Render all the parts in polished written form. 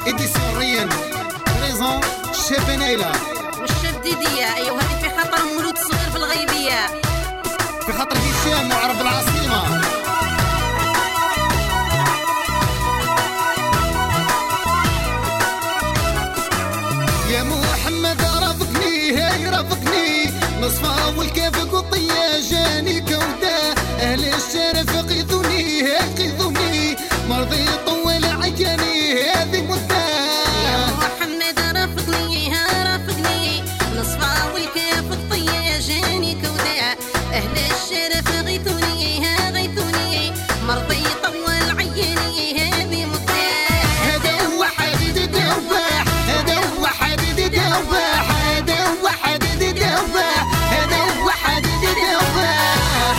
اديسيون ريان بريزون الشاب نايلة والشاب ديدية. ايوا هذه في خاطر مولود صغير في الغيبية، في خاطر هشام وعرب العاصمة. يا محمد رافقني هاي رافقني نصفى والكافك والطيا جاني كودا اهل الشرف قيثوني هاي قيثوني مرضي طول عجاني هذه مدة. يا محمد رافقني ها رافقني نصفى والكافك والطيا جاني كودا اهل الشرف غيثوني ها غيثوني مرضي طول عياني هذه مدة. هذا هو حديد الدوباح هذا هو حديد الدوباح هذا هو حديد الدوباح هذا هو حديد الدوباح.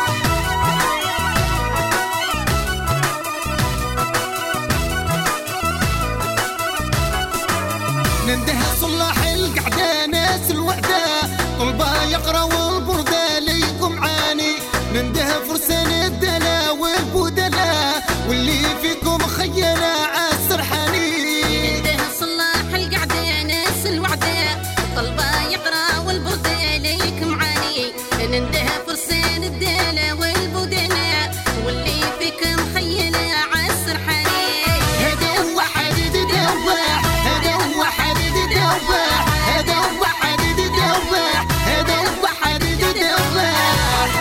ننده صلاح القعدة ناس الوحدة طلبة يقرا والبردة ليكم عاني ننده فرسان الدلا والبودلا واللي فيكم خينا عالسرحاني. ننده صلاح القعدة ناس الوعدة طلبة يقرا والبردة ليك معاني ننده فرسان الدالة والبودلة واللي فيك مخيلة عالسرحاني. هذا هو حديد الدوباح هذا هو حديد الدوباح هذا هو حديد الدوباح هذا هو حديد الدوباح.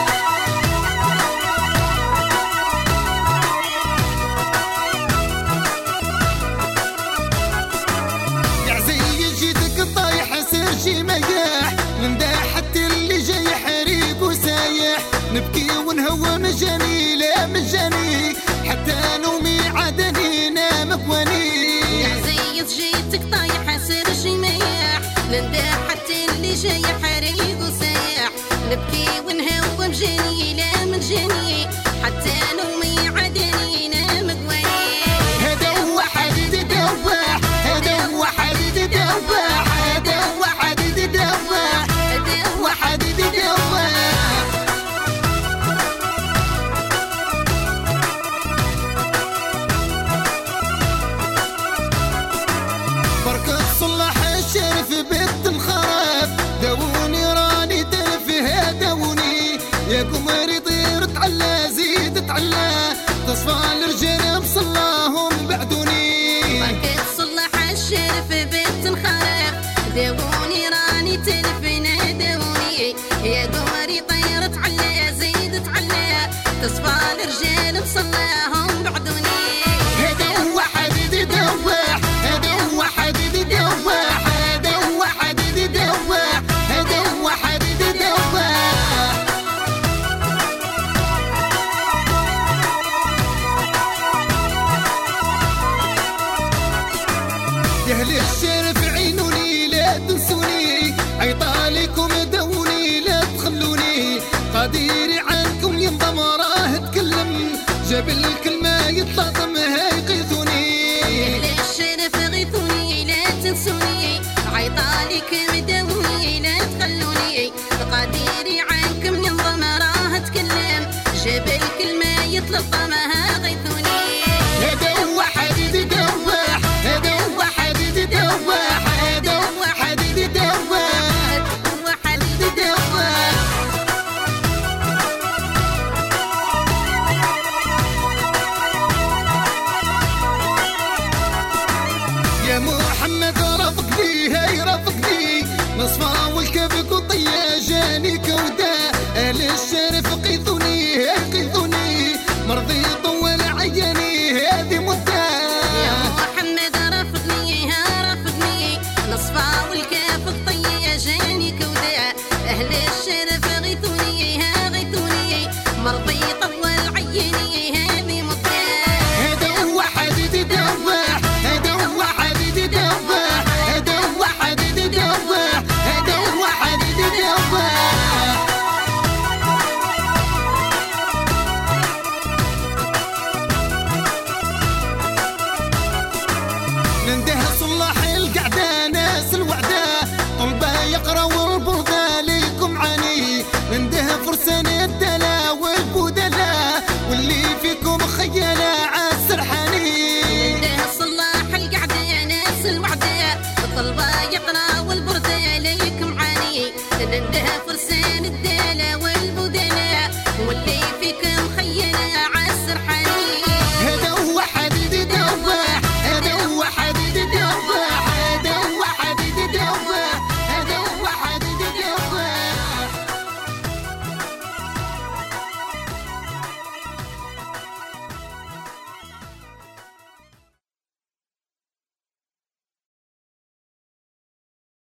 يا عزيز جيتك طايح سيرجي مياح ننده حتى اللي جاي حريق وسايح نبكي ونهوى مجاني لا مجاني حتى نومي عدني نام كواني. يا عزيز جيتك طايحة سيرجي مياح ننده حتى اللي جاي حريق وسايح نبكي ونهوى مجاني لا مجاني حتى نومي عدني نام كواني. هذا هو حديد الدوباح هذا هو حديد الدوباح هذا هو حديد الدوباح هذا هو حديد الدوباح. بركة صلاح الشرف بيت الخراب داوني راني تلفها داوني يا قمري طير تعلى زيد تعلى تصفى الرجال بصلاهم بعدوني. بركة صلاح الشرف بيت الخراب داوني راني تلفنا داوني يا قمري طيرت على زيدت على تصفى الرجال بصلاهم بعدوني. هذا هو حديد الدوباح هذا هو حديد الدوباح هذا هو حديد الدوباح هذا هو حديد الدوباح. يا اهل الشرف عينوني لا تنسوني عيطالكم دوني لا تخلوني قديري عنكم ينضم راه تكلم جاب الكلمة يتلاطم هاي قيثوني. أهل الشرف غيثوني لا تنسوني عيطالك مدوني لا تخلوني قديري عنكم ينضم راه تكلم جاب الكلمة يطلب